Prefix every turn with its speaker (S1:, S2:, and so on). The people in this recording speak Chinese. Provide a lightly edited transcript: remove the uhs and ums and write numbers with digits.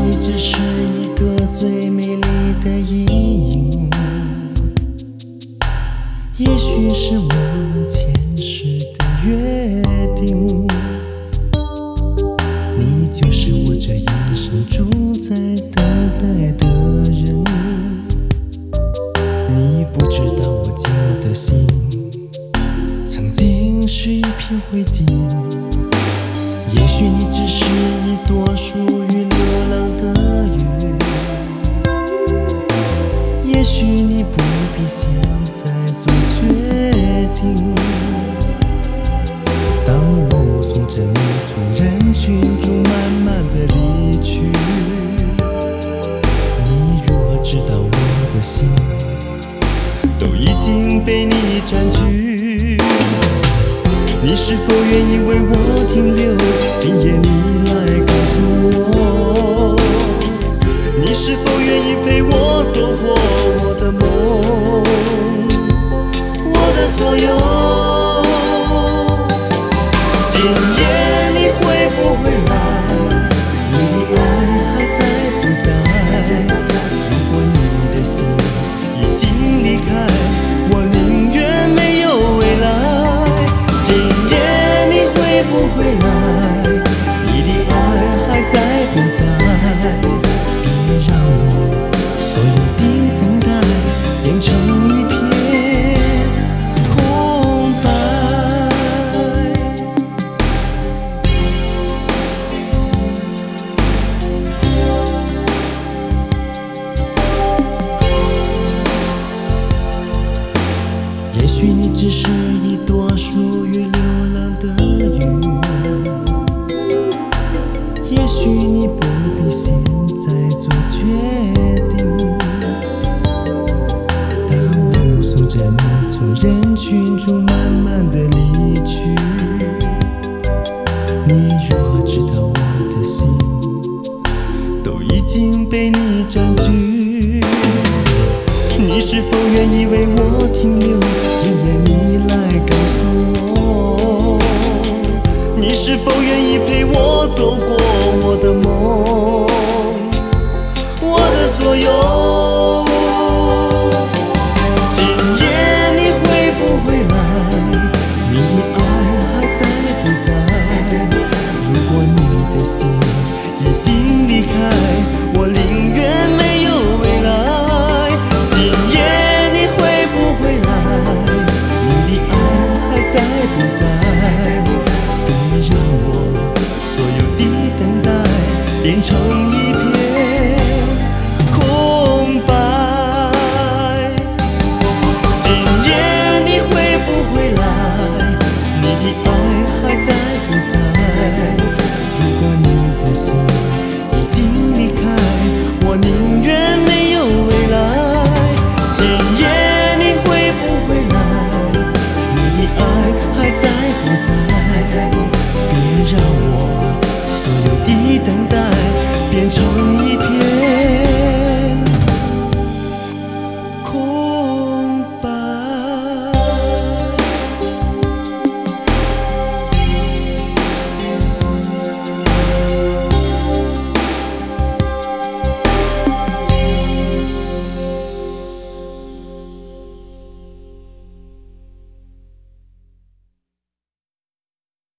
S1: 你只是一个最美丽的阴影，也许是我们前世的约定。你就是我这一生住在等待的人，你不知道我寂寞的心曾经是一片灰烬。也许你只是一朵属于流浪的云，也许你不必现在做决定。当我目送着你从人群中慢慢的离去，你如何知道我的心都已经被你占据？你是否愿意为我停留？今夜你来告诉我，你是否愿意陪我走过我的梦，我的所有？今夜你会不会来？你的爱还在不在？如果你的心已经离开，我宁愿没有未来。今夜你会不会来？你的爱还在不在？别让我所有的等待变成一片空白。也许你只是一朵属于流浪的云，也许你不必现在做决定。当我目送着你从人群中慢慢的离去，你如何知道我的心都已经被你占据？你是否愿意为我停留？今夜你来告诉我，你是否愿意陪我走过我的梦，我的所有？今夜你会不会来？你的爱还在不在？如果你的心已经离开，我宁愿没有未来。今夜你会不会来？你的爱还在不在？别让我所有的等待变成一片空白。今夜你会不会来？你的爱还在不在？如果你的心已经离开，我宁愿没有未来。今夜你会不会来？你的爱还在不在？别让我所有的等待变成